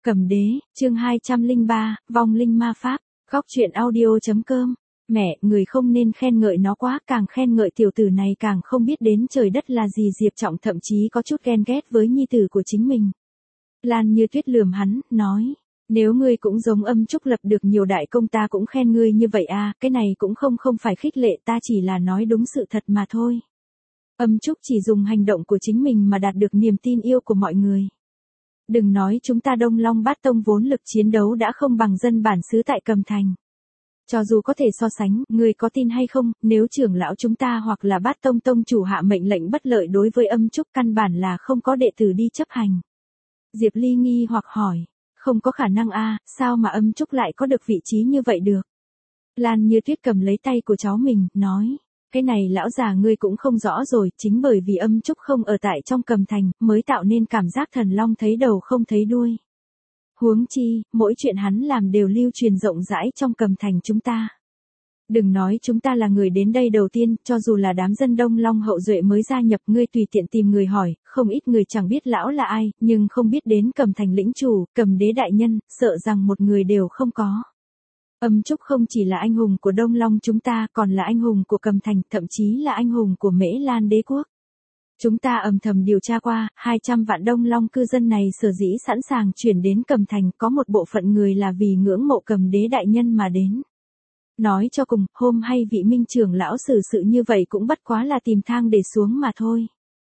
Cầm đế, chương 203, vong linh ma pháp, góc truyện audio.com. Mẹ, người không nên khen ngợi nó quá, càng khen ngợi tiểu tử này càng không biết đến trời đất là gì. Diệp Trọng thậm chí có chút ghen ghét với nhi tử của chính mình. Lan Như Tuyết lườm hắn, nói, nếu ngươi cũng giống Âm Trúc lập được nhiều đại công ta cũng khen ngươi như vậy à, cái này cũng không phải khích lệ, ta chỉ là nói đúng sự thật mà thôi. Âm Trúc chỉ dùng hành động của chính mình mà đạt được niềm tin yêu của mọi người. Đừng nói chúng ta Đông Long Bát Tông vốn lực chiến đấu đã không bằng dân bản xứ tại Cầm Thành. Cho dù có thể so sánh, người có tin hay không, nếu trưởng lão chúng ta hoặc là Bát Tông tông chủ hạ mệnh lệnh bất lợi đối với Âm Trúc căn bản là không có đệ tử đi chấp hành. Diệp Ly nghi hoặc hỏi, không có khả năng a, sao mà Âm Trúc lại có được vị trí như vậy được? Lan Như Tuyết cầm lấy tay của cháu mình, nói, cái này lão già ngươi cũng không rõ rồi, chính bởi vì Âm Trúc không ở tại trong Cầm Thành, mới tạo nên cảm giác thần long thấy đầu không thấy đuôi. Huống chi, mỗi chuyện hắn làm đều lưu truyền rộng rãi trong Cầm Thành chúng ta. Đừng nói chúng ta là người đến đây đầu tiên, cho dù là đám dân Đông Long hậu duệ mới gia nhập, ngươi tùy tiện tìm người hỏi, không ít người chẳng biết lão là ai, nhưng không biết đến Cầm Thành lĩnh chủ, Cầm đế đại nhân, sợ rằng một người đều không có. Âm Trúc không chỉ là anh hùng của Đông Long chúng ta, còn là anh hùng của Cầm Thành, thậm chí là anh hùng của Mễ Lan đế quốc. Chúng ta âm thầm điều tra qua, 200 vạn Đông Long cư dân này sở dĩ sẵn sàng chuyển đến Cầm Thành, có một bộ phận người là vì ngưỡng mộ Cầm đế đại nhân mà đến. Nói cho cùng, hôm hay vị minh trưởng lão xử sự như vậy cũng bất quá là tìm thang để xuống mà thôi.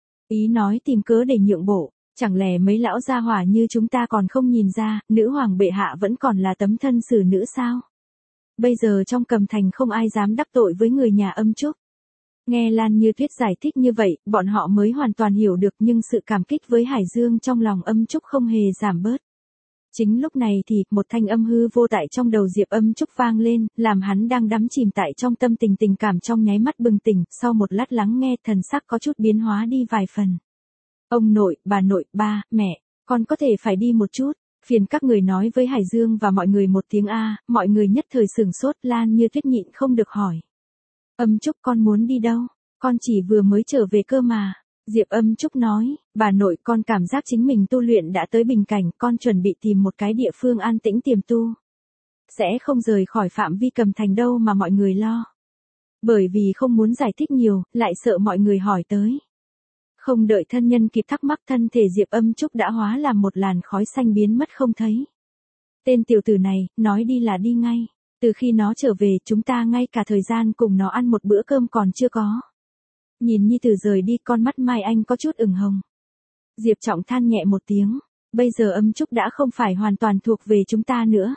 Ý nói tìm cớ để nhượng bộ, chẳng lẽ mấy lão gia hỏa như chúng ta còn không nhìn ra, nữ hoàng bệ hạ vẫn còn là tấm thân xử nữ sao? Bây giờ trong Cầm Thành không ai dám đắc tội với người nhà Âm Trúc. Nghe Lan Như Tuyết giải thích như vậy, bọn họ mới hoàn toàn hiểu được, nhưng sự cảm kích với Hải Dương trong lòng Âm Trúc không hề giảm bớt. Chính lúc này thì, một thanh âm hư vô tại trong đầu Diệp Âm Trúc vang lên, làm hắn đang đắm chìm tại trong tâm tình cảm trong nháy mắt bừng tỉnh, sau một lát lắng nghe thần sắc có chút biến hóa đi vài phần. Ông nội, bà nội, ba, mẹ, con có thể phải đi một chút, phiền các người nói với Hải Dương và mọi người một tiếng a. Mọi người nhất thời sửng sốt. Lan Như Tuyết nhịn không được hỏi. Âm Trúc con muốn đi đâu? Con chỉ vừa mới trở về cơ mà. Diệp Âm Trúc nói, bà nội con cảm giác chính mình tu luyện đã tới bình cảnh, con chuẩn bị tìm một cái địa phương an tĩnh tiềm tu. Sẽ không rời khỏi phạm vi Cầm Thành đâu mà mọi người lo. Bởi vì không muốn giải thích nhiều, lại sợ mọi người hỏi tới. Không đợi thân nhân kịp thắc mắc, thân thể Diệp Âm Trúc đã hóa làm một làn khói xanh biến mất không thấy. Tên tiểu tử này, nói đi là đi ngay. Từ khi nó trở về, chúng ta ngay cả thời gian cùng nó ăn một bữa cơm còn chưa có. Nhìn nhi tử rời đi, con mắt Mai Anh có chút ửng hồng. Diệp Trọng than nhẹ một tiếng, bây giờ Âm Trúc đã không phải hoàn toàn thuộc về chúng ta nữa.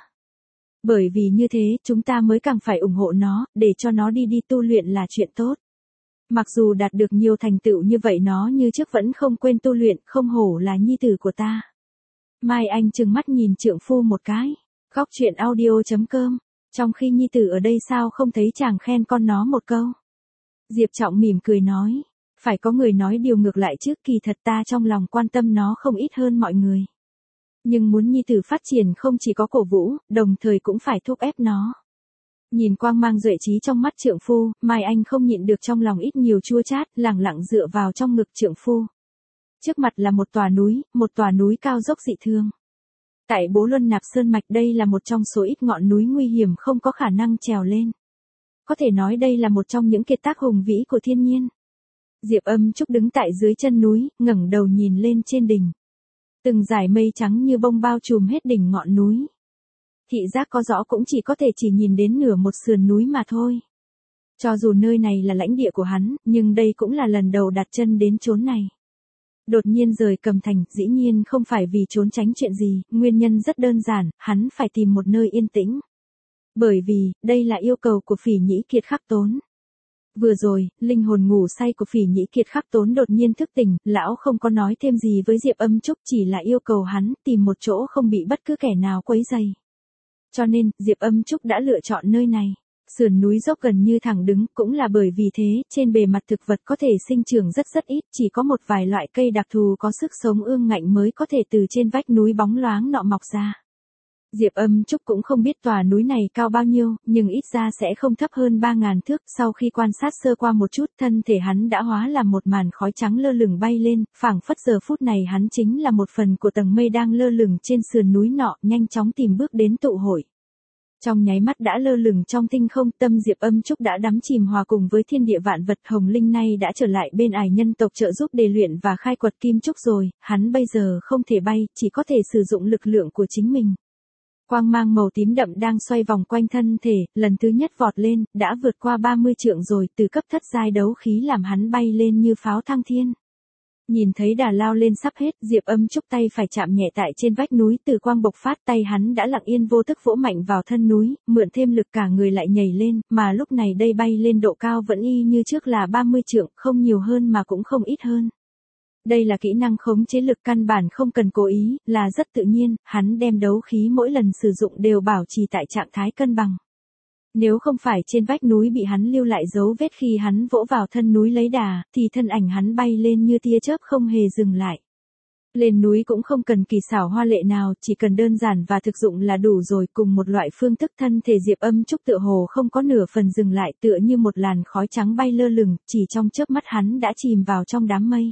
Bởi vì như thế, chúng ta mới càng phải ủng hộ nó, để cho nó đi tu luyện là chuyện tốt. Mặc dù đạt được nhiều thành tựu như vậy nó như trước vẫn không quên tu luyện, không hổ là nhi tử của ta. Mai Anh trừng mắt nhìn trượng phu một cái. Góc truyện audio.com. Trong khi nhi tử ở đây sao không thấy chàng khen con nó một câu. Diệp Trọng mỉm cười nói. Phải có người nói điều ngược lại trước, kỳ thật ta trong lòng quan tâm nó không ít hơn mọi người. Nhưng muốn nhi tử phát triển không chỉ có cổ vũ, đồng thời cũng phải thúc ép nó. Nhìn quang mang duệ trí trong mắt trượng phu, Mai Anh không nhịn được trong lòng ít nhiều chua chát, lẳng lặng dựa vào trong ngực trượng phu. Trước mặt là một tòa núi cao dốc dị thương. Tại Bố Luân Nạp Sơn Mạch, đây là một trong số ít ngọn núi nguy hiểm không có khả năng trèo lên. Có thể nói đây là một trong những kiệt tác hùng vĩ của thiên nhiên. Diệp Âm Trúc đứng tại dưới chân núi, ngẩng đầu nhìn lên trên đỉnh. Từng dải mây trắng như bông bao trùm hết đỉnh ngọn núi. Thị giác có rõ cũng chỉ nhìn đến nửa một sườn núi mà thôi. Cho dù nơi này là lãnh địa của hắn, nhưng đây cũng là lần đầu đặt chân đến chốn này. Đột nhiên rời Cầm Thành, dĩ nhiên không phải vì trốn tránh chuyện gì, nguyên nhân rất đơn giản, hắn phải tìm một nơi yên tĩnh. Bởi vì, đây là yêu cầu của Phỉ Nhĩ Kiệt Khắc Tốn. Vừa rồi, linh hồn ngủ say của Phỉ Nhĩ Kiệt Khắc Tốn đột nhiên thức tỉnh, lão không có nói thêm gì với Diệp Âm Trúc, chỉ là yêu cầu hắn tìm một chỗ không bị bất cứ kẻ nào quấy rầy. Cho nên, Diệp Âm Trúc đã lựa chọn nơi này. Sườn núi dốc gần như thẳng đứng, cũng là bởi vì thế, trên bề mặt thực vật có thể sinh trưởng rất ít, chỉ có một vài loại cây đặc thù có sức sống ương ngạnh mới có thể từ trên vách núi bóng loáng nọ mọc ra. Diệp Âm Trúc cũng không biết tòa núi này cao bao nhiêu, nhưng ít ra sẽ không thấp hơn 3.000 thước. Sau khi quan sát sơ qua một chút, thân thể hắn đã hóa làm một màn khói trắng lơ lửng bay lên, phảng phất giờ phút này hắn chính là một phần của tầng mây đang lơ lửng trên sườn núi nọ, nhanh chóng tìm bước đến tụ hội. Trong nháy mắt đã lơ lửng trong tinh không, tâm Diệp Âm Trúc đã đắm chìm hòa cùng với thiên địa vạn vật. Hồng Linh nay đã trở lại bên ải nhân tộc trợ giúp đề luyện và khai quật kim trúc rồi, hắn bây giờ không thể bay, chỉ có thể sử dụng lực lượng của chính mình. Quang mang màu tím đậm đang xoay vòng quanh thân thể, lần thứ nhất vọt lên, đã vượt qua 30 trượng rồi, từ cấp thất giai đấu khí làm hắn bay lên như pháo thăng thiên. Nhìn thấy đà lao lên sắp hết, Diệp Âm Trúc tay phải chạm nhẹ tại trên vách núi, từ quang bộc phát, tay hắn đã lặng yên vô thức vỗ mạnh vào thân núi, mượn thêm lực cả người lại nhảy lên, mà lúc này đây bay lên độ cao vẫn y như trước là 30 trượng, không nhiều hơn mà cũng không ít hơn. Đây là kỹ năng khống chế lực căn bản không cần cố ý, là rất tự nhiên, hắn đem đấu khí mỗi lần sử dụng đều bảo trì tại trạng thái cân bằng. Nếu không phải trên vách núi bị hắn lưu lại dấu vết khi hắn vỗ vào thân núi lấy đà, thì thân ảnh hắn bay lên như tia chớp không hề dừng lại. Lên núi cũng không cần kỳ xảo hoa lệ nào, chỉ cần đơn giản và thực dụng là đủ rồi. Cùng một loại phương thức, thân thể Diệp Âm Trúc tựa hồ không có nửa phần dừng lại, tựa như một làn khói trắng bay lơ lửng, chỉ trong chớp mắt hắn đã chìm vào trong đám mây.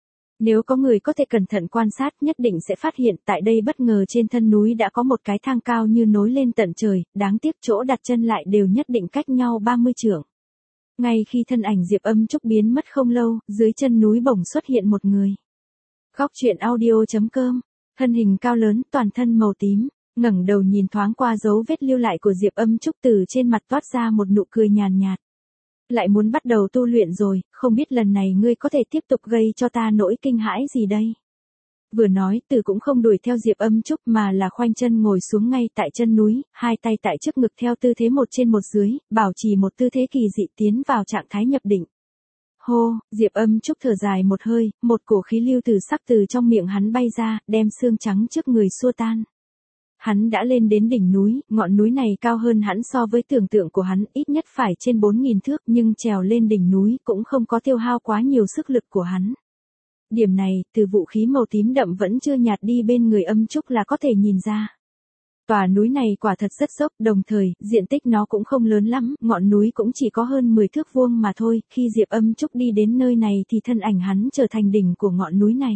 Nếu có người có thể cẩn thận quan sát, nhất định sẽ phát hiện tại đây bất ngờ trên thân núi đã có một cái thang cao như nối lên tận trời, đáng tiếc chỗ đặt chân lại đều nhất định cách nhau 30 trượng. Ngay khi thân ảnh Diệp Âm Trúc biến mất không lâu, dưới chân núi bỗng xuất hiện một người. Góc truyện audio.com, thân hình cao lớn, toàn thân màu tím, ngẩng đầu nhìn thoáng qua dấu vết lưu lại của Diệp Âm Trúc, từ trên mặt toát ra một nụ cười nhàn nhạt. Lại muốn bắt đầu tu luyện rồi, không biết lần này ngươi có thể tiếp tục gây cho ta nỗi kinh hãi gì đây? Vừa nói, Từ cũng không đuổi theo Diệp Âm Trúc mà là khoanh chân ngồi xuống ngay tại chân núi, hai tay tại trước ngực theo tư thế một trên một dưới, bảo trì một tư thế kỳ dị tiến vào trạng thái nhập định. Hô, Diệp Âm Trúc thở dài một hơi, một cổ khí lưu từ sắc từ trong miệng hắn bay ra, đem xương trắng trước người xua tan. Hắn đã lên đến đỉnh núi, ngọn núi này cao hơn hẳn so với tưởng tượng của hắn, ít nhất phải trên 4.000 thước, nhưng trèo lên đỉnh núi cũng không có tiêu hao quá nhiều sức lực của hắn. Điểm này, từ vũ khí màu tím đậm vẫn chưa nhạt đi bên người Âm Trúc là có thể nhìn ra. Tòa núi này quả thật rất dốc, đồng thời, diện tích nó cũng không lớn lắm, ngọn núi cũng chỉ có hơn 10 thước vuông mà thôi. Khi Diệp Âm Trúc đi đến nơi này thì thân ảnh hắn trở thành đỉnh của ngọn núi này.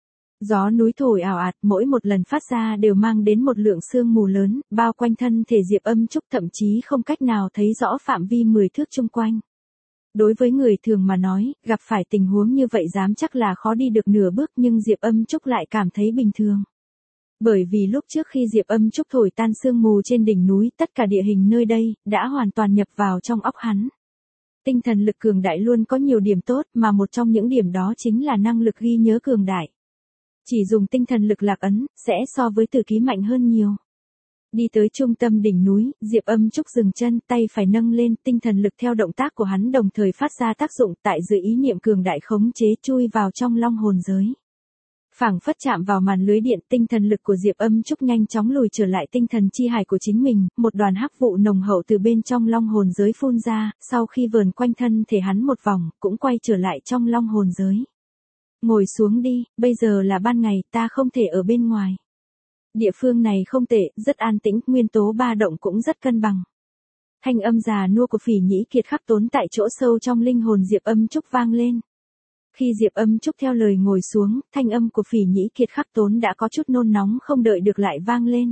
Gió núi thổi ảo ạt, mỗi một lần phát ra đều mang đến một lượng sương mù lớn, bao quanh thân thể Diệp Âm Trúc, thậm chí không cách nào thấy rõ phạm vi 10 thước chung quanh. Đối với người thường mà nói, gặp phải tình huống như vậy dám chắc là khó đi được nửa bước, nhưng Diệp Âm Trúc lại cảm thấy bình thường. Bởi vì lúc trước khi Diệp Âm Trúc thổi tan sương mù trên đỉnh núi, tất cả địa hình nơi đây đã hoàn toàn nhập vào trong óc hắn. Tinh thần lực cường đại luôn có nhiều điểm tốt, mà một trong những điểm đó chính là năng lực ghi nhớ cường đại. Chỉ dùng tinh thần lực lạc ấn, sẽ so với tử ký mạnh hơn nhiều. Đi tới trung tâm đỉnh núi, Diệp Âm Trúc dừng chân, tay phải nâng lên, tinh thần lực theo động tác của hắn đồng thời phát ra tác dụng, tại dưới ý niệm cường đại khống chế chui vào trong long hồn giới. Phảng phất chạm vào màn lưới điện, tinh thần lực của Diệp Âm Trúc nhanh chóng lùi trở lại tinh thần chi hải của chính mình, một đoàn hắc vụ nồng hậu từ bên trong long hồn giới phun ra, sau khi vờn quanh thân thể hắn một vòng, cũng quay trở lại trong long hồn giới. Ngồi xuống đi, bây giờ là ban ngày, ta không thể ở bên ngoài. Địa phương này không tệ, rất an tĩnh, nguyên tố ba động cũng rất cân bằng. Thanh âm già nua của Phỉ Nhĩ Kiệt khắc tốn tại chỗ sâu trong linh hồn Diệp Âm Trúc vang lên. Khi Diệp Âm Trúc theo lời ngồi xuống, thanh âm của Phỉ Nhĩ Kiệt khắc tốn đã có chút nôn nóng không đợi được lại vang lên.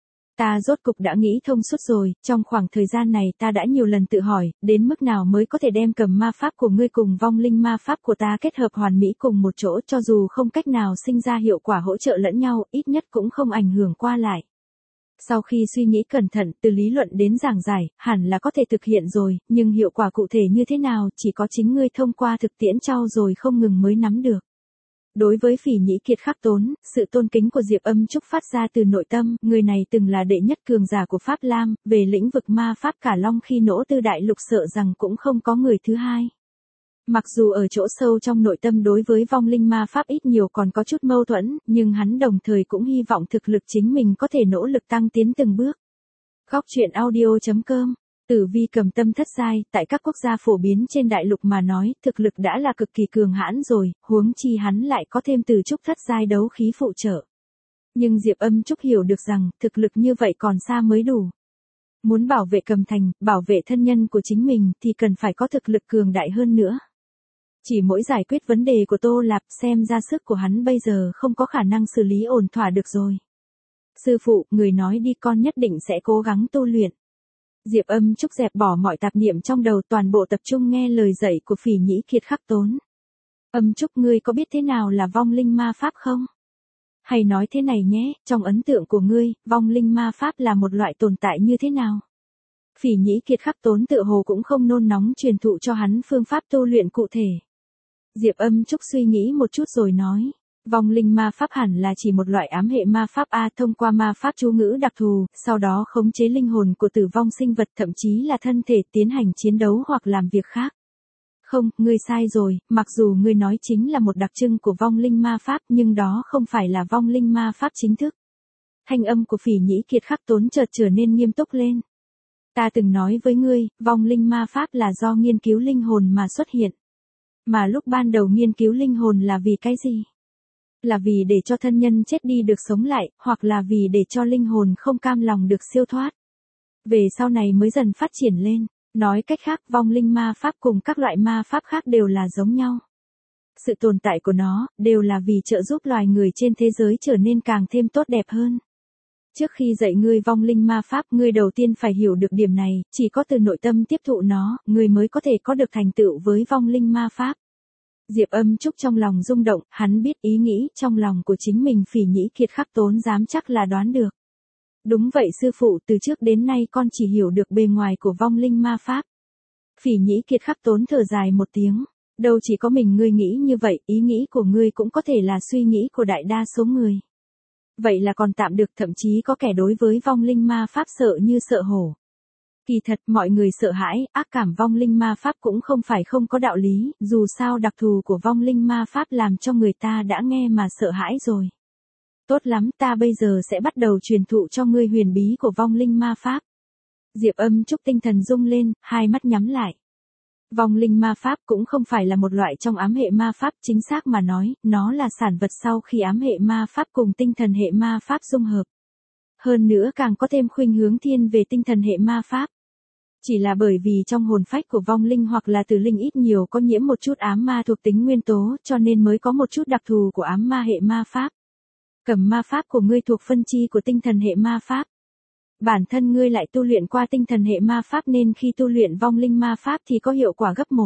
Ta rốt cục đã nghĩ thông suốt rồi, trong khoảng thời gian này ta đã nhiều lần tự hỏi, đến mức nào mới có thể đem cầm ma pháp của ngươi cùng vong linh ma pháp của ta kết hợp hoàn mỹ cùng một chỗ, cho dù không cách nào sinh ra hiệu quả hỗ trợ lẫn nhau, ít nhất cũng không ảnh hưởng qua lại. Sau khi suy nghĩ cẩn thận, từ lý luận đến giảng giải, hẳn là có thể thực hiện rồi, nhưng hiệu quả cụ thể như thế nào, chỉ có chính ngươi thông qua thực tiễn trau rồi không ngừng mới nắm được. Đối với Phỉ Nhĩ Kiệt khắc tốn, sự tôn kính của Diệp Âm Trúc phát ra từ nội tâm, người này từng là đệ nhất cường giả của Pháp Lam, về lĩnh vực ma pháp cả long khi nỗ tư đại lục sợ rằng cũng không có người thứ hai. Mặc dù ở chỗ sâu trong nội tâm đối với vong linh ma pháp ít nhiều còn có chút mâu thuẫn, nhưng hắn đồng thời cũng hy vọng thực lực chính mình có thể nỗ lực tăng tiến từng bước. Góc truyện audio.com, Tử Vi cầm tâm thất giai, tại các quốc gia phổ biến trên đại lục mà nói, thực lực đã là cực kỳ cường hãn rồi, huống chi hắn lại có thêm từ trúc thất giai đấu khí phụ trợ. Nhưng Diệp Âm Trúc hiểu được rằng, thực lực như vậy còn xa mới đủ. Muốn bảo vệ Cầm Thành, bảo vệ thân nhân của chính mình thì cần phải có thực lực cường đại hơn nữa. Chỉ mỗi giải quyết vấn đề của Tô Lạp xem ra sức của hắn bây giờ không có khả năng xử lý ổn thỏa được rồi. Sư phụ, người nói đi con nhất định sẽ cố gắng tu luyện. Diệp Âm Trúc dẹp bỏ mọi tạp niệm trong đầu toàn bộ tập trung nghe lời dạy của Phỉ Nhĩ Kiệt Khắc Tốn. Âm Trúc ngươi có biết thế nào là vong linh ma pháp không? Hay nói thế này nhé, trong ấn tượng của ngươi, vong linh ma pháp là một loại tồn tại như thế nào? Phỉ Nhĩ Kiệt Khắc Tốn tự hồ cũng không nôn nóng truyền thụ cho hắn phương pháp tu luyện cụ thể. Diệp Âm Trúc suy nghĩ một chút rồi nói. Vong linh ma pháp hẳn là chỉ một loại ám hệ ma pháp thông qua ma pháp chú ngữ đặc thù, sau đó khống chế linh hồn của tử vong sinh vật thậm chí là thân thể tiến hành chiến đấu hoặc làm việc khác. Không, ngươi sai rồi, mặc dù ngươi nói chính là một đặc trưng của vong linh ma pháp nhưng đó không phải là vong linh ma pháp chính thức. Thanh âm của Phỉ Nhĩ Kiệt Khắc Tốn chợt trở nên nghiêm túc lên. Ta từng nói với ngươi, vong linh ma pháp là do nghiên cứu linh hồn mà xuất hiện. Mà lúc ban đầu nghiên cứu linh hồn là vì cái gì? Là vì để cho thân nhân chết đi được sống lại, hoặc là vì để cho linh hồn không cam lòng được siêu thoát. Về sau này mới dần phát triển lên. Nói cách khác, vong linh ma pháp cùng các loại ma pháp khác đều là giống nhau. Sự tồn tại của nó, đều là vì trợ giúp loài người trên thế giới trở nên càng thêm tốt đẹp hơn. Trước khi dạy ngươi vong linh ma pháp, ngươi đầu tiên phải hiểu được điểm này, chỉ có từ nội tâm tiếp thụ nó, ngươi mới có thể có được thành tựu với vong linh ma pháp. Diệp Âm Trúc trong lòng rung động, hắn biết ý nghĩ trong lòng của chính mình. Phỉ Nhĩ Kiệt Khắc Tốn dám chắc là đoán được. Đúng vậy sư phụ, từ trước đến nay con chỉ hiểu được bề ngoài của vong linh ma pháp. Phỉ Nhĩ Kiệt Khắc Tốn thở dài một tiếng. Đâu chỉ có mình ngươi nghĩ như vậy, ý nghĩ của ngươi cũng có thể là suy nghĩ của đại đa số người. Vậy là còn tạm được, thậm chí có kẻ đối với vong linh ma pháp sợ như sợ hổ. Kỳ thật mọi người sợ hãi, ác cảm vong linh ma pháp cũng không phải không có đạo lý, dù sao đặc thù của vong linh ma pháp làm cho người ta đã nghe mà sợ hãi rồi. Tốt lắm, ta bây giờ sẽ bắt đầu truyền thụ cho ngươi huyền bí của vong linh ma pháp. Diệp Âm Trúc tinh thần rung lên, hai mắt nhắm lại. Vong linh ma pháp cũng không phải là một loại trong ám hệ ma pháp, chính xác mà nói, nó là sản vật sau khi ám hệ ma pháp cùng tinh thần hệ ma pháp dung hợp. Hơn nữa càng có thêm khuynh hướng thiên về tinh thần hệ ma pháp. Chỉ là bởi vì trong hồn phách của vong linh hoặc là tử linh ít nhiều có nhiễm một chút ám ma thuộc tính nguyên tố, cho nên mới có một chút đặc thù của ám ma hệ ma pháp. Cầm ma pháp của ngươi thuộc phân chi của tinh thần hệ ma pháp. Bản thân ngươi lại tu luyện qua tinh thần hệ ma pháp nên khi tu luyện vong linh ma pháp thì có hiệu quả gấp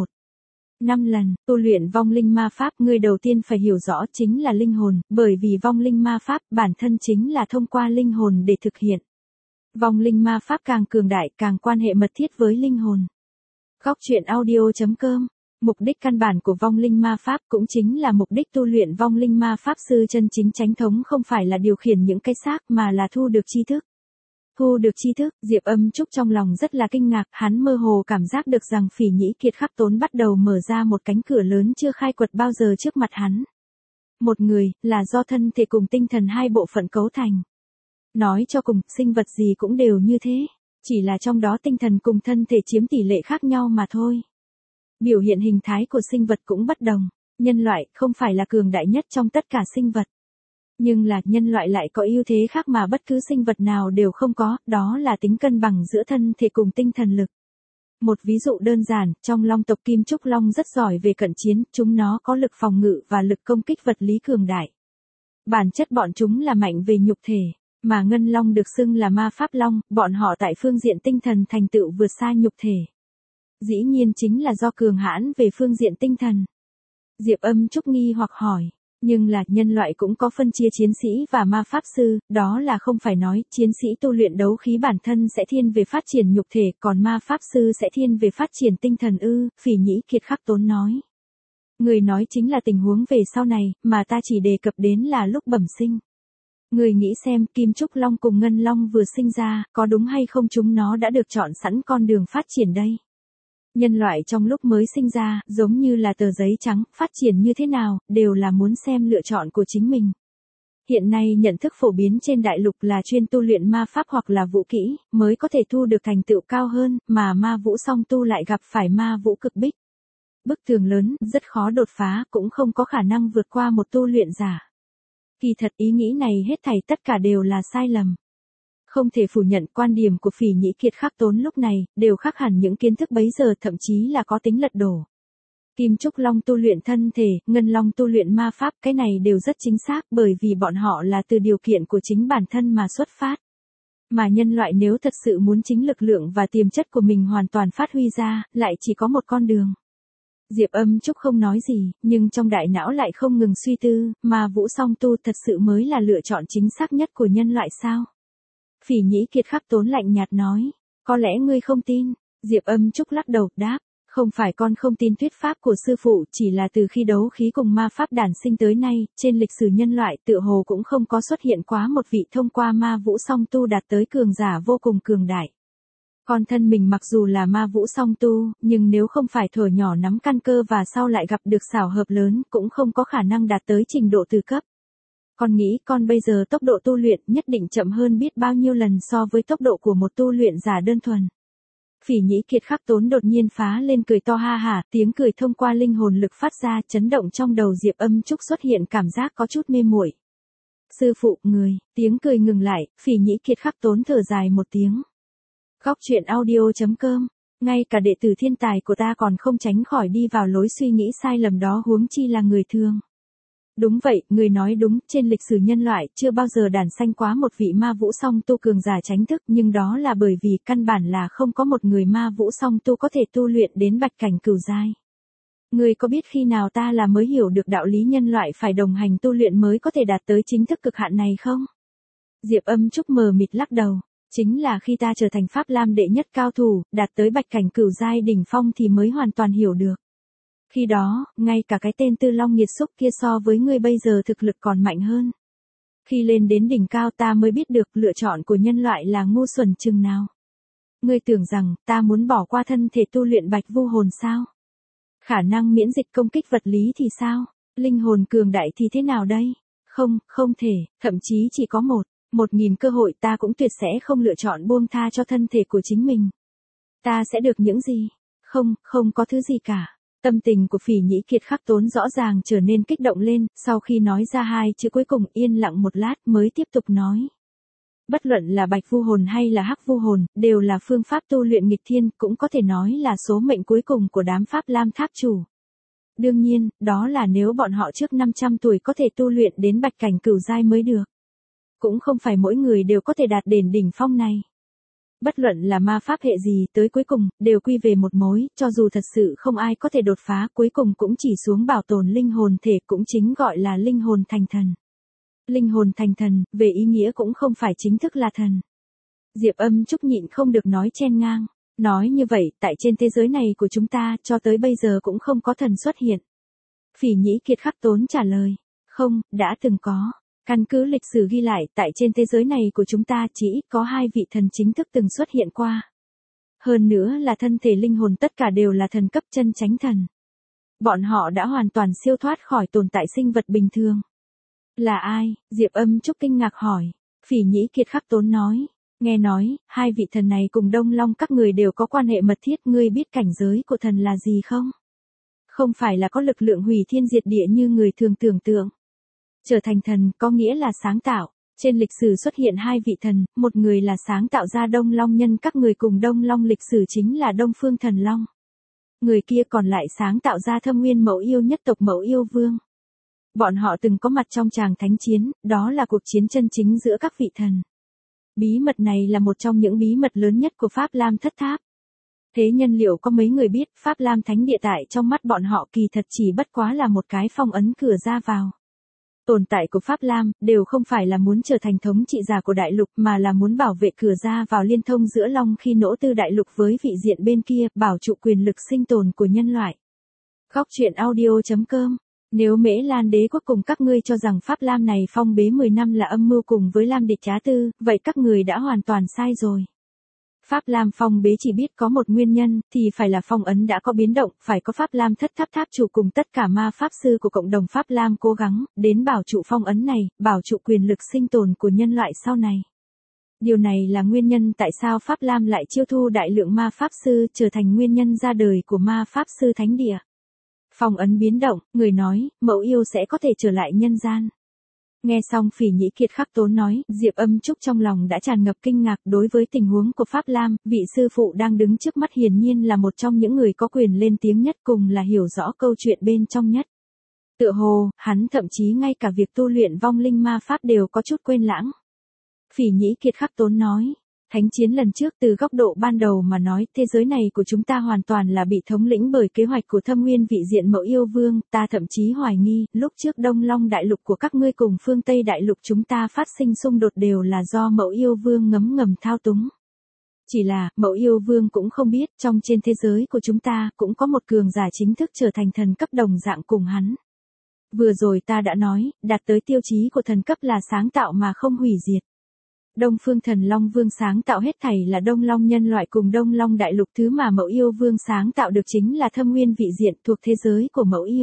1/5 lần. Tu luyện vong linh ma pháp, ngươi đầu tiên phải hiểu rõ chính là linh hồn, bởi vì vong linh ma pháp bản thân chính là thông qua linh hồn để thực hiện. Vong linh ma pháp càng cường đại càng quan hệ mật thiết với linh hồn. Góc truyện audio.com. Mục đích căn bản của vong linh ma pháp cũng chính là mục đích tu luyện vong linh ma pháp sư chân chính chánh thống không phải là điều khiển những cái xác mà là thu được tri thức. Thu được tri thức, Diệp Âm Trúc trong lòng rất là kinh ngạc, hắn mơ hồ cảm giác được rằng Phỉ Nhĩ Kiệt Khắc Tốn bắt đầu mở ra một cánh cửa lớn chưa khai quật bao giờ trước mặt hắn. Một người, là do thân thể cùng tinh thần hai bộ phận cấu thành. Nói cho cùng, sinh vật gì cũng đều như thế, chỉ là trong đó tinh thần cùng thân thể chiếm tỷ lệ khác nhau mà thôi. Biểu hiện hình thái của sinh vật cũng bất đồng, nhân loại không phải là cường đại nhất trong tất cả sinh vật. Nhưng là nhân loại lại có ưu thế khác mà bất cứ sinh vật nào đều không có, đó là tính cân bằng giữa thân thể cùng tinh thần lực. Một ví dụ đơn giản, trong long tộc Kim Trúc Long rất giỏi về cận chiến, chúng nó có lực phòng ngự và lực công kích vật lý cường đại. Bản chất bọn chúng là mạnh về nhục thể, mà Ngân Long được xưng là ma pháp long, bọn họ tại phương diện tinh thần thành tựu vượt xa nhục thể. Dĩ nhiên chính là do cường hãn về phương diện tinh thần. Diệp Âm Trúc nghi hoặc hỏi, nhưng là nhân loại cũng có phân chia chiến sĩ và ma pháp sư, đó là không phải nói chiến sĩ tu luyện đấu khí bản thân sẽ thiên về phát triển nhục thể, còn ma pháp sư sẽ thiên về phát triển tinh thần ư? Phỉ Nhĩ Kiệt Khắc Tốn nói. Người nói chính là tình huống về sau này, mà ta chỉ đề cập đến là lúc bẩm sinh. Người nghĩ xem, Kim Trúc Long cùng Ngân Long vừa sinh ra, có đúng hay không chúng nó đã được chọn sẵn con đường phát triển đây? Nhân loại trong lúc mới sinh ra, giống như là tờ giấy trắng, phát triển như thế nào, đều là muốn xem lựa chọn của chính mình. Hiện nay nhận thức phổ biến trên đại lục là chuyên tu luyện ma pháp hoặc là vũ kỹ, mới có thể thu được thành tựu cao hơn, mà ma vũ song tu lại gặp phải ma vũ cực bích. Bức tường lớn, rất khó đột phá, cũng không có khả năng vượt qua một tu luyện giả. Kỳ thật ý nghĩ này hết thảy tất cả đều là sai lầm. Không thể phủ nhận quan điểm của Phỉ Nhĩ Kiệt Khắc Tốn lúc này, đều khác hẳn những kiến thức bấy giờ thậm chí là có tính lật đổ. Kim Trúc Long tu luyện thân thể, Ngân Long tu luyện ma pháp, cái này đều rất chính xác bởi vì bọn họ là từ điều kiện của chính bản thân mà xuất phát. Mà nhân loại nếu thật sự muốn chính lực lượng và tiềm chất của mình hoàn toàn phát huy ra, lại chỉ có một con đường. Diệp Âm Trúc không nói gì, nhưng trong đại não lại không ngừng suy tư, mà Vũ Song Tu thật sự mới là lựa chọn chính xác nhất của nhân loại sao? Phỉ Nhĩ Kiệt Khắc Tốn lạnh nhạt nói, có lẽ ngươi không tin. Diệp Âm Trúc lắc đầu, đáp, không phải con không tin thuyết pháp của sư phụ, chỉ là từ khi đấu khí cùng ma pháp đản sinh tới nay, trên lịch sử nhân loại tựa hồ cũng không có xuất hiện quá một vị thông qua ma vũ song tu đạt tới cường giả vô cùng cường đại. Con thân mình mặc dù là ma vũ song tu, nhưng nếu không phải thuở nhỏ nắm căn cơ và sau lại gặp được xảo hợp lớn, cũng không có khả năng đạt tới trình độ từ cấp. Con nghĩ con bây giờ tốc độ tu luyện nhất định chậm hơn biết bao nhiêu lần so với tốc độ của một tu luyện giả đơn thuần. Phỉ Nhĩ Kiệt Khắc Tốn đột nhiên phá lên cười to ha hả, tiếng cười thông qua linh hồn lực phát ra, chấn động trong đầu Diệp Âm Trúc xuất hiện cảm giác có chút mê muội. Sư phụ, người, tiếng cười ngừng lại, Phỉ Nhĩ Kiệt Khắc Tốn thở dài một tiếng. Góc truyện audio.com, ngay cả đệ tử thiên tài của ta còn không tránh khỏi đi vào lối suy nghĩ sai lầm đó, huống chi là người thường. Đúng vậy, người nói đúng, trên lịch sử nhân loại chưa bao giờ đản sanh quá một vị ma vũ song tu cường giả tránh thức, nhưng đó là bởi vì căn bản là không có một người ma vũ song tu có thể tu luyện đến bạch cảnh cửu giai. Người có biết khi nào ta là mới hiểu được đạo lý nhân loại phải đồng hành tu luyện mới có thể đạt tới chính thức cực hạn này không? Diệp Âm Trúc mờ mịt lắc đầu, chính là khi ta trở thành Pháp Lam đệ nhất cao thủ, đạt tới bạch cảnh cửu giai đỉnh phong thì mới hoàn toàn hiểu được. Khi đó, ngay cả cái tên Tư Long nghiệt xúc kia so với ngươi bây giờ thực lực còn mạnh hơn. Khi lên đến đỉnh cao ta mới biết được lựa chọn của nhân loại là ngu xuẩn chừng nào. Ngươi tưởng rằng ta muốn bỏ qua thân thể tu luyện bạch vu hồn sao? Khả năng miễn dịch công kích vật lý thì sao? Linh hồn cường đại thì thế nào đây? Không, không thể, thậm chí chỉ có 1.000 cơ hội ta cũng tuyệt sẽ không lựa chọn buông tha cho thân thể của chính mình. Ta sẽ được những gì? Không, không có thứ gì cả. Tâm tình của Phỉ Nhĩ Kiệt Khắc Tốn rõ ràng trở nên kích động lên, sau khi nói ra hai chữ cuối cùng yên lặng một lát mới tiếp tục nói. Bất luận là bạch vu hồn hay là hắc vu hồn, đều là phương pháp tu luyện nghịch thiên, cũng có thể nói là số mệnh cuối cùng của đám Pháp Lam tháp chủ. Đương nhiên, đó là nếu bọn họ trước 500 tuổi có thể tu luyện đến bạch cảnh cửu giai mới được. Cũng không phải mỗi người đều có thể đạt đến đỉnh phong này. Bất luận là ma pháp hệ gì tới cuối cùng, đều quy về một mối, cho dù thật sự không ai có thể đột phá cuối cùng cũng chỉ xuống bảo tồn linh hồn thể, cũng chính gọi là linh hồn thành thần. Linh hồn thành thần, về ý nghĩa cũng không phải chính thức là thần. Diệp Âm Trúc nhịn không được nói chen ngang, nói như vậy, tại trên thế giới này của chúng ta, cho tới bây giờ cũng không có thần xuất hiện. Phỉ Nhĩ Kiệt Khắc Tốn trả lời, không, đã từng có. Căn cứ lịch sử ghi lại, tại trên thế giới này của chúng ta chỉ ít có 2 vị thần chính thức từng xuất hiện qua. Hơn nữa là thân thể linh hồn tất cả đều là thần cấp chân chánh thần. Bọn họ đã hoàn toàn siêu thoát khỏi tồn tại sinh vật bình thường. Là ai? Diệp Âm Trúc kinh ngạc hỏi. Phỉ Nhĩ Kiệt Khắc Tốn nói, nghe nói, 2 vị thần này cùng Đông Long các người đều có quan hệ mật thiết, ngươi biết cảnh giới của thần là gì không? Không phải là có lực lượng hủy thiên diệt địa như người thường tưởng tượng. Trở thành thần có nghĩa là sáng tạo. Trên lịch sử xuất hiện 2 vị thần, một người là sáng tạo ra Đông Long nhân các người cùng Đông Long lịch sử chính là Đông Phương Thần Long. Người kia còn lại sáng tạo ra Thâm Nguyên Mẫu Yêu nhất tộc Mẫu Yêu Vương. Bọn họ từng có mặt trong tràng thánh chiến, đó là cuộc chiến chân chính giữa các vị thần. Bí mật này là một trong những bí mật lớn nhất của Pháp Lam Thất Tháp. Thế nhân liệu có mấy người biết Pháp Lam Thánh Địa tại trong mắt bọn họ kỳ thật chỉ bất quá là một cái phong ấn cửa ra vào. Tồn tại của Pháp Lam đều không phải là muốn trở thành thống trị giả của đại lục mà là muốn bảo vệ cửa ra vào liên thông giữa Long Khi Nỗ Tư đại lục với vị diện bên kia, bảo trụ quyền lực sinh tồn của nhân loại. Góc truyện audio.com. Nếu Mễ Lan Đế quốc cùng các ngươi cho rằng Pháp Lam này phong bế 10 năm là âm mưu cùng với Lam địch trá tư, vậy các người đã hoàn toàn sai rồi. Pháp Lam phong bế chỉ biết có một nguyên nhân, thì phải là phong ấn đã có biến động, phải có Pháp Lam Thất Tháp tháp chủ cùng tất cả ma pháp sư của cộng đồng Pháp Lam cố gắng, đến bảo trụ phong ấn này, bảo trụ quyền lực sinh tồn của nhân loại sau này. Điều này là nguyên nhân tại sao Pháp Lam lại chiêu thu đại lượng ma pháp sư, trở thành nguyên nhân ra đời của ma pháp sư thánh địa. Phong ấn biến động, người nói, Mẫu Yêu sẽ có thể trở lại nhân gian. Nghe xong Phỉ Nhĩ Kiệt Khắc Tốn nói, Diệp Âm Trúc trong lòng đã tràn ngập kinh ngạc đối với tình huống của Pháp Lam, vị sư phụ đang đứng trước mắt hiển nhiên là một trong những người có quyền lên tiếng nhất cùng là hiểu rõ câu chuyện bên trong nhất. Tựa hồ, hắn thậm chí ngay cả việc tu luyện vong linh ma pháp đều có chút quên lãng. Phỉ Nhĩ Kiệt Khắc Tốn nói, thánh chiến lần trước từ góc độ ban đầu mà nói, thế giới này của chúng ta hoàn toàn là bị thống lĩnh bởi kế hoạch của Thâm Nguyên vị diện Mẫu Yêu Vương, ta thậm chí hoài nghi, lúc trước Đông Long đại lục của các ngươi cùng phương Tây đại lục chúng ta phát sinh xung đột đều là do Mẫu Yêu Vương ngầm thao túng. Chỉ là, Mẫu Yêu Vương cũng không biết, trong trên thế giới của chúng ta cũng có một cường giả chính thức trở thành thần cấp đồng dạng cùng hắn. Vừa rồi ta đã nói, đạt tới tiêu chí của thần cấp là sáng tạo mà không hủy diệt. Đông Phương Thần Long Vương sáng tạo hết thảy là Đông Long nhân loại cùng Đông Long đại lục, thứ mà Mẫu Yêu Vương sáng tạo được chính là Thâm Nguyên vị diện thuộc thế giới của Mẫu Yêu.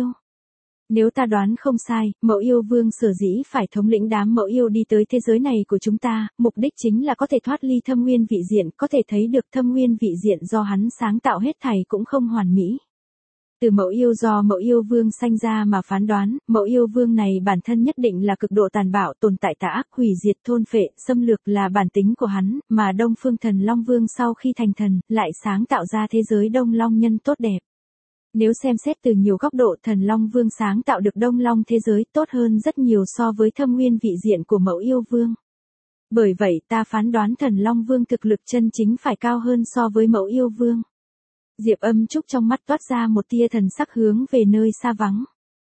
Nếu ta đoán không sai, Mẫu Yêu Vương sở dĩ phải thống lĩnh đám Mẫu Yêu đi tới thế giới này của chúng ta, mục đích chính là có thể thoát ly Thâm Nguyên vị diện, có thể thấy được Thâm Nguyên vị diện do hắn sáng tạo hết thảy cũng không hoàn mỹ. Từ Mẫu Yêu do Mẫu Yêu Vương sanh ra mà phán đoán, Mẫu Yêu Vương này bản thân nhất định là cực độ tàn bạo, tồn tại tà ác, hủy diệt, thôn phệ, xâm lược là bản tính của hắn, mà Đông Phương Thần Long Vương sau khi thành thần, lại sáng tạo ra thế giới Đông Long nhân tốt đẹp. Nếu xem xét từ nhiều góc độ, Thần Long Vương sáng tạo được Đông Long thế giới tốt hơn rất nhiều so với Thâm Nguyên vị diện của Mẫu Yêu Vương. Bởi vậy ta phán đoán Thần Long Vương thực lực chân chính phải cao hơn so với Mẫu Yêu Vương. Diệp Âm Trúc trong mắt toát ra một tia thần sắc hướng về nơi xa vắng.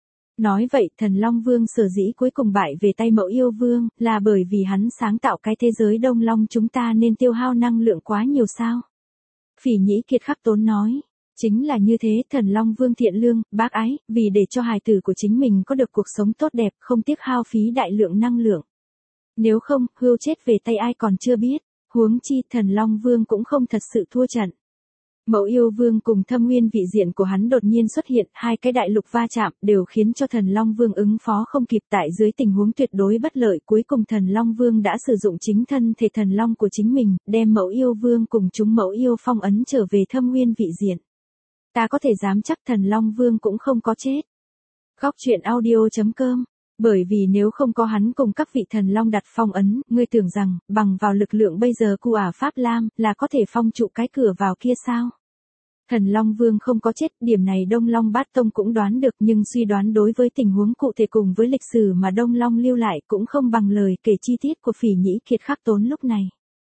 Nói vậy, Thần Long Vương sở dĩ cuối cùng bại về tay Mẫu Yêu Vương, là bởi vì hắn sáng tạo cái thế giới Đông Long chúng ta nên tiêu hao năng lượng quá nhiều sao? Phỉ Nhĩ Kiệt Khắc Tốn nói, chính là như thế, Thần Long Vương thiện lương, bác ái, vì để cho hài tử của chính mình có được cuộc sống tốt đẹp, không tiếc hao phí đại lượng năng lượng. Nếu không, hươu chết về tay ai còn chưa biết, huống chi Thần Long Vương cũng không thật sự thua trận. Mẫu Yêu Vương cùng Thâm Nguyên vị diện của hắn đột nhiên xuất hiện, hai cái đại lục va chạm, đều khiến cho Thần Long Vương ứng phó không kịp, tại dưới tình huống tuyệt đối bất lợi, cuối cùng Thần Long Vương đã sử dụng chính thân thể thần long của chính mình, đem Mẫu Yêu Vương cùng chúng Mẫu Yêu phong ấn trở về Thâm Nguyên vị diện. Ta có thể dám chắc Thần Long Vương cũng không có chết. Góc truyện audio.com. Bởi vì nếu không có hắn cùng các vị thần long đặt phong ấn, ngươi tưởng rằng, bằng vào lực lượng bây giờ của Pháp Lam, là có thể phong trụ cái cửa vào kia sao? Thần Long Vương không có chết, điểm này Đông Long Bát Tông cũng đoán được, nhưng suy đoán đối với tình huống cụ thể cùng với lịch sử mà Đông Long lưu lại cũng không bằng lời kể chi tiết của Phỉ Nhĩ Kiệt Khắc Tốn lúc này.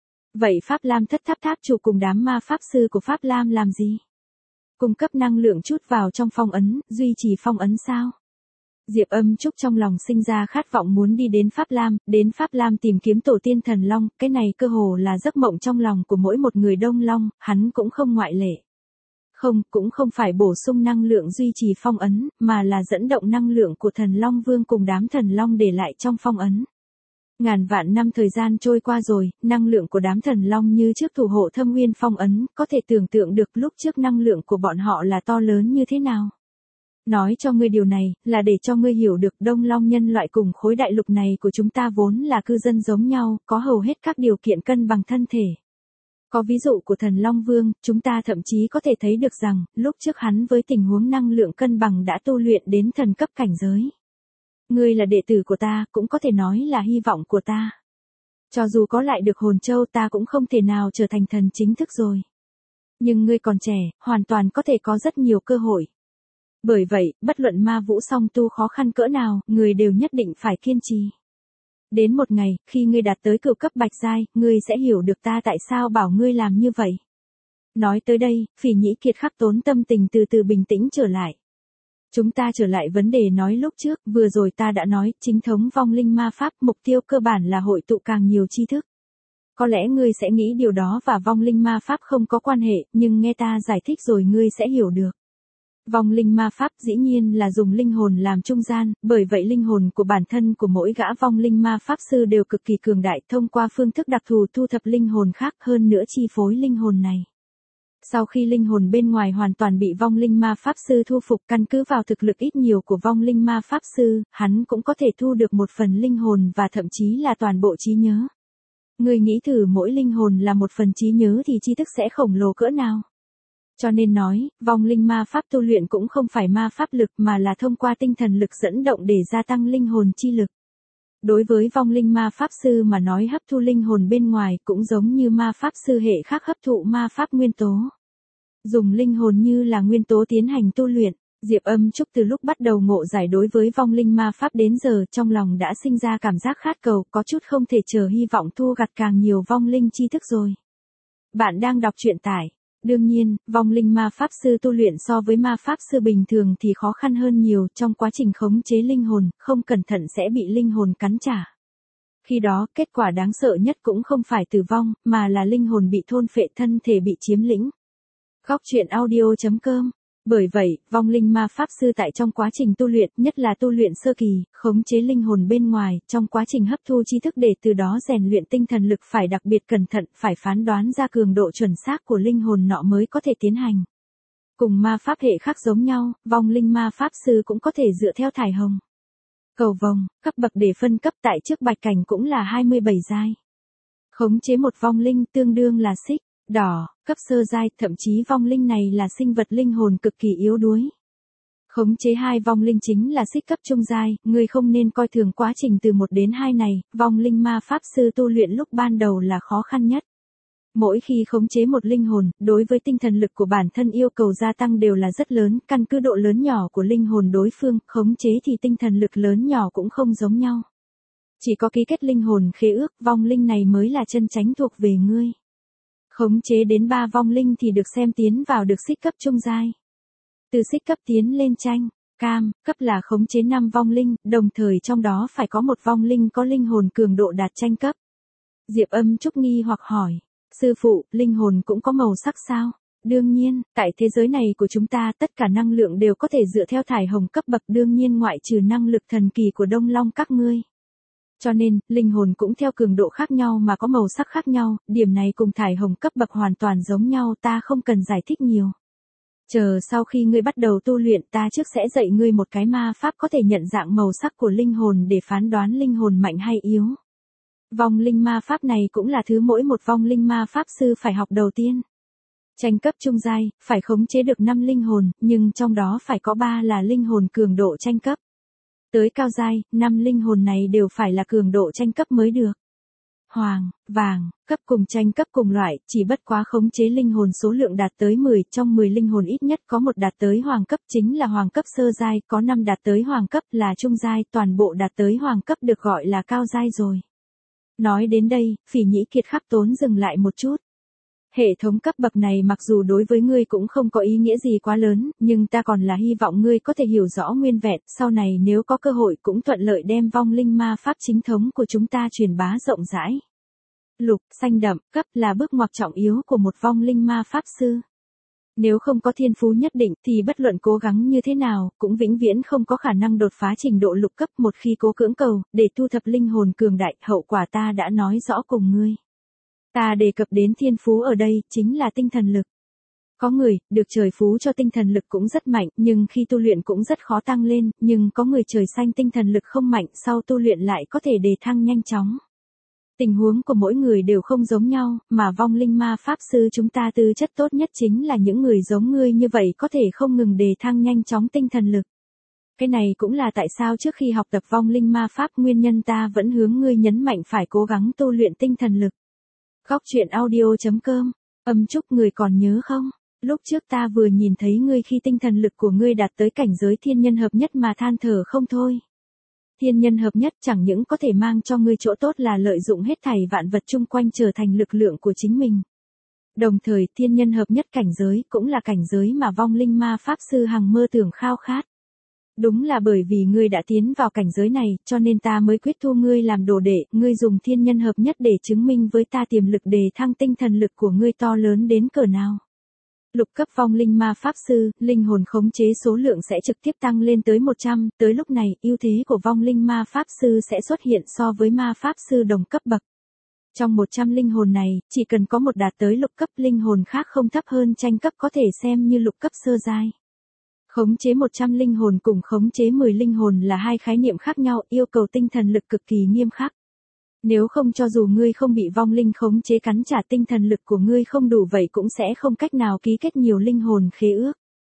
Vậy Pháp Lam thất tháp chủ cùng đám ma pháp sư của Pháp Lam làm gì? Cung cấp năng lượng chút vào trong phong ấn, duy trì phong ấn sao? Diệp Âm Trúc trong lòng sinh ra khát vọng muốn đi đến Pháp Lam tìm kiếm tổ tiên thần long, cái này cơ hồ là giấc mộng trong lòng của mỗi một người Đông Long, hắn cũng không ngoại lệ. Không, cũng không phải bổ sung năng lượng duy trì phong ấn, mà là dẫn động năng lượng của Thần Long Vương cùng đám thần long để lại trong phong ấn. Ngàn vạn năm thời gian trôi qua rồi, năng lượng của đám thần long như trước thủ hộ Thâm Nguyên phong ấn, có thể tưởng tượng được lúc trước năng lượng của bọn họ là to lớn như thế nào. Nói cho ngươi điều này, là để cho ngươi hiểu được Đông Long nhân loại cùng khối đại lục này của chúng ta vốn là cư dân giống nhau, có hầu hết các điều kiện cân bằng thân thể. Có ví dụ của Thần Long Vương, chúng ta thậm chí có thể thấy được rằng, lúc trước hắn với tình huống năng lượng cân bằng đã tu luyện đến thần cấp cảnh giới. Ngươi là đệ tử của ta, cũng có thể nói là hy vọng của ta. Cho dù có lại được hồn châu ta cũng không thể nào trở thành thần chính thức rồi. Nhưng ngươi còn trẻ, hoàn toàn có thể có rất nhiều cơ hội. Bởi vậy, bất luận ma vũ song tu khó khăn cỡ nào, người đều nhất định phải kiên trì. Đến một ngày, khi ngươi đạt tới cửu cấp bạch giai, ngươi sẽ hiểu được ta tại sao bảo ngươi làm như vậy. Nói tới đây, Phỉ Nhĩ Kiệt Khắc Tốn tâm tình từ từ bình tĩnh trở lại. Chúng ta trở lại vấn đề nói lúc trước, vừa rồi ta đã nói, chính thống vong linh ma pháp, mục tiêu cơ bản là hội tụ càng nhiều tri thức. Có lẽ ngươi sẽ nghĩ điều đó và vong linh ma pháp không có quan hệ, nhưng nghe ta giải thích rồi ngươi sẽ hiểu được. Vong linh ma pháp dĩ nhiên là dùng linh hồn làm trung gian, bởi vậy linh hồn của bản thân của mỗi gã vong linh ma pháp sư đều cực kỳ cường đại, thông qua phương thức đặc thù thu thập linh hồn khác hơn nữa chi phối linh hồn này. Sau khi linh hồn bên ngoài hoàn toàn bị vong linh ma pháp sư thu phục, căn cứ vào thực lực ít nhiều của vong linh ma pháp sư, hắn cũng có thể thu được một phần linh hồn và thậm chí là toàn bộ trí nhớ. Người nghĩ thử mỗi linh hồn là một phần trí nhớ thì tri thức sẽ khổng lồ cỡ nào. Cho nên nói, vong linh ma pháp tu luyện cũng không phải ma pháp lực mà là thông qua tinh thần lực dẫn động để gia tăng linh hồn chi lực. Đối với vong linh ma pháp sư mà nói hấp thu linh hồn bên ngoài cũng giống như ma pháp sư hệ khác hấp thụ ma pháp nguyên tố. Dùng linh hồn như là nguyên tố tiến hành tu luyện, Diệp Âm Trúc từ lúc bắt đầu ngộ giải đối với vong linh ma pháp đến giờ trong lòng đã sinh ra cảm giác khát cầu, có chút không thể chờ hy vọng thu gặt càng nhiều vong linh tri thức rồi. Bạn đang đọc truyện tải. Đương nhiên, vong linh ma pháp sư tu luyện so với ma pháp sư bình thường thì khó khăn hơn nhiều trong quá trình khống chế linh hồn, không cẩn thận sẽ bị linh hồn cắn trả. Khi đó, kết quả đáng sợ nhất cũng không phải tử vong, mà là linh hồn bị thôn phệ, thân thể bị chiếm lĩnh. Góc truyện audio.com. Bởi vậy, vong linh ma pháp sư tại trong quá trình tu luyện, nhất là tu luyện sơ kỳ, khống chế linh hồn bên ngoài, trong quá trình hấp thu tri thức để từ đó rèn luyện tinh thần lực phải đặc biệt cẩn thận, phải phán đoán ra cường độ chuẩn xác của linh hồn nọ mới có thể tiến hành. Cùng ma pháp hệ khác giống nhau, vong linh ma pháp sư cũng có thể dựa theo thải hồng, cầu vồng, cấp bậc để phân cấp, tại trước bạch cảnh cũng là 27 giai. Khống chế một vong linh tương đương là xích đỏ, cấp sơ giai, thậm chí vong linh này là sinh vật linh hồn cực kỳ yếu đuối. Khống chế 2 vong linh chính là xích cấp trung giai, người không nên coi thường quá trình từ 1 đến 2 này, vong linh ma pháp sư tu luyện lúc ban đầu là khó khăn nhất. Mỗi khi khống chế một linh hồn, đối với tinh thần lực của bản thân yêu cầu gia tăng đều là rất lớn, căn cứ độ lớn nhỏ của linh hồn đối phương, khống chế thì tinh thần lực lớn nhỏ cũng không giống nhau. Chỉ có ký kết linh hồn khế ước, vong linh này mới là chân chánh thuộc về ngươi. Khống chế đến 3 vong linh thì được xem tiến vào được xích cấp trung giai. Từ xích cấp tiến lên tranh, cam, cấp là khống chế 5 vong linh, đồng thời trong đó phải có một vong linh có linh hồn cường độ đạt tranh cấp. Diệp Âm Trúc nghi hoặc hỏi, sư phụ, linh hồn cũng có màu sắc sao? Đương nhiên, tại thế giới này của chúng ta tất cả năng lượng đều có thể dựa theo thải hồng cấp bậc, đương nhiên ngoại trừ năng lực thần kỳ của Đông Long các ngươi. Cho nên, linh hồn cũng theo cường độ khác nhau mà có màu sắc khác nhau, điểm này cùng thải hồng cấp bậc hoàn toàn giống nhau, ta không cần giải thích nhiều. Chờ sau khi ngươi bắt đầu tu luyện, ta trước sẽ dạy ngươi một cái ma pháp có thể nhận dạng màu sắc của linh hồn để phán đoán linh hồn mạnh hay yếu. Vong linh ma pháp này cũng là thứ mỗi một vong linh ma pháp sư phải học đầu tiên. Tranh cấp trung giai, phải khống chế được 5 linh hồn, nhưng trong đó phải có 3 là linh hồn cường độ tranh cấp. Tới cao giai, 5 linh hồn này đều phải là cường độ tranh cấp mới được. Hoàng, vàng, cấp cùng tranh cấp cùng loại, chỉ bất quá khống chế linh hồn số lượng đạt tới 10, trong 10 linh hồn ít nhất có một đạt tới hoàng cấp chính là hoàng cấp sơ giai, có 5 đạt tới hoàng cấp là trung giai, toàn bộ đạt tới hoàng cấp được gọi là cao giai rồi. Nói đến đây, Phỉ Nhĩ Kiệt khắc tốn dừng lại một chút. Hệ thống cấp bậc này mặc dù đối với ngươi cũng không có ý nghĩa gì quá lớn, nhưng ta còn là hy vọng ngươi có thể hiểu rõ nguyên vẹn, sau này nếu có cơ hội cũng thuận lợi đem vong linh ma pháp chính thống của chúng ta truyền bá rộng rãi. Lục, xanh đậm, cấp là bước ngoặt trọng yếu của một vong linh ma pháp sư. Nếu không có thiên phú nhất định thì bất luận cố gắng như thế nào, cũng vĩnh viễn không có khả năng đột phá trình độ lục cấp một khi cố cưỡng cầu, để thu thập linh hồn cường đại, hậu quả ta đã nói rõ cùng ngươi. Ta đề cập đến thiên phú ở đây, chính là tinh thần lực. Có người, được trời phú cho tinh thần lực cũng rất mạnh, nhưng khi tu luyện cũng rất khó tăng lên, nhưng có người trời xanh tinh thần lực không mạnh, sau tu luyện lại có thể đề thăng nhanh chóng. Tình huống của mỗi người đều không giống nhau, mà vong linh ma pháp sư chúng ta tư chất tốt nhất chính là những người giống ngươi như vậy có thể không ngừng đề thăng nhanh chóng tinh thần lực. Cái này cũng là tại sao trước khi học tập vong linh ma pháp nguyên nhân ta vẫn hướng ngươi nhấn mạnh phải cố gắng tu luyện tinh thần lực. Góc truyện audio.com. Âm Trúc, người còn nhớ không? Lúc trước ta vừa nhìn thấy ngươi khi tinh thần lực của ngươi đạt tới cảnh giới thiên nhân hợp nhất mà than thở không thôi. Thiên nhân hợp nhất chẳng những có thể mang cho ngươi chỗ tốt là lợi dụng hết thảy vạn vật chung quanh trở thành lực lượng của chính mình. Đồng thời, thiên nhân hợp nhất cảnh giới cũng là cảnh giới mà vong linh ma pháp sư hằng mơ tưởng khao khát. Đúng là bởi vì ngươi đã tiến vào cảnh giới này, cho nên ta mới quyết thu ngươi làm đồ đệ, ngươi dùng thiên nhân hợp nhất để chứng minh với ta tiềm lực đề thăng tinh thần lực của ngươi to lớn đến cỡ nào. Lục cấp vong linh ma pháp sư, linh hồn khống chế số lượng sẽ trực tiếp tăng lên tới 100, tới lúc này, ưu thế của vong linh ma pháp sư sẽ xuất hiện so với ma pháp sư đồng cấp bậc. Trong 100 linh hồn này, chỉ cần có một đạt tới lục cấp, linh hồn khác không thấp hơn tranh cấp có thể xem như lục cấp sơ giai. Khống chế 100 linh hồn cùng khống chế 10 linh hồn là hai khái niệm khác nhau, yêu cầu tinh thần lực cực kỳ nghiêm khắc. Nếu không cho dù ngươi không bị vong linh khống chế cắn trả tinh thần lực của ngươi không đủ vậy cũng sẽ không cách nào ký kết nhiều linh hồn khế ước.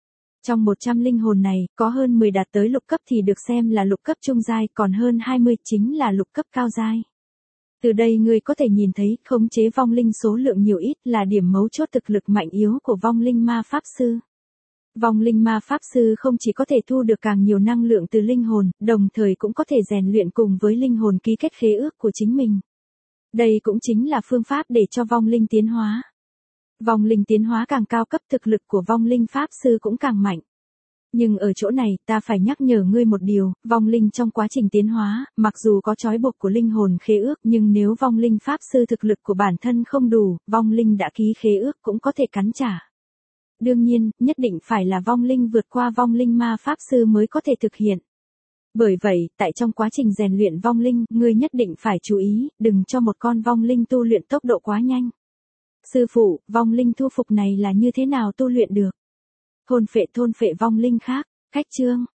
Trong 100 linh hồn này, có hơn 10 đạt tới lục cấp thì được xem là lục cấp trung giai, còn hơn 20 chính là lục cấp cao giai. Từ đây ngươi có thể nhìn thấy, khống chế vong linh số lượng nhiều ít là điểm mấu chốt thực lực mạnh yếu của vong linh ma pháp sư. Vong linh ma pháp sư không chỉ có thể thu được càng nhiều năng lượng từ linh hồn, đồng thời cũng có thể rèn luyện cùng với linh hồn ký kết khế ước của chính mình. Đây cũng chính là phương pháp để cho vong linh tiến hóa. Vong linh tiến hóa càng cao cấp, thực lực của vong linh pháp sư cũng càng mạnh. Nhưng ở chỗ này, ta phải nhắc nhở ngươi một điều, vong linh trong quá trình tiến hóa, mặc dù có trói buộc của linh hồn khế ước, nhưng nếu vong linh pháp sư thực lực của bản thân không đủ, vong linh đã ký khế ước cũng có thể cắn trả. Đương nhiên, nhất định phải là vong linh vượt qua vong linh ma pháp sư mới có thể thực hiện. Bởi vậy, tại trong quá trình rèn luyện vong linh, ngươi nhất định phải chú ý, đừng cho một con vong linh tu luyện tốc độ quá nhanh. Sư phụ, vong linh thu phục này là như thế nào tu luyện được? Thôn phệ vong linh khác, cách chương.